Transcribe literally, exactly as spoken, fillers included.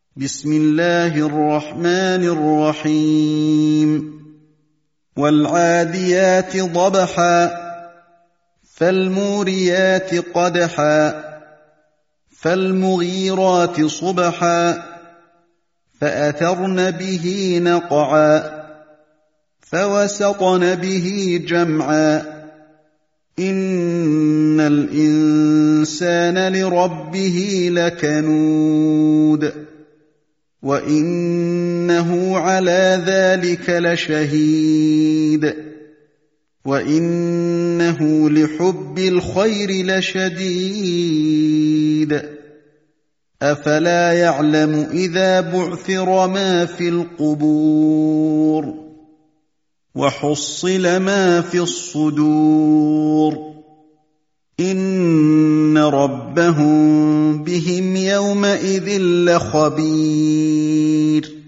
بسم الله الرحمن الرحيم والعاديات ضبحا فالموريات قدحا فالمغيرات صبحا فأثرن به نقعا فوسطن به جمعا إن الإنسان لربه لكنود وإنه على ذلك لشهيد وإنه لحب الخير لشديد أفلا يعلم إذا بعثر ما في القبور وحصل ما في الصدور إن ربهم بهم يومئذ لخبير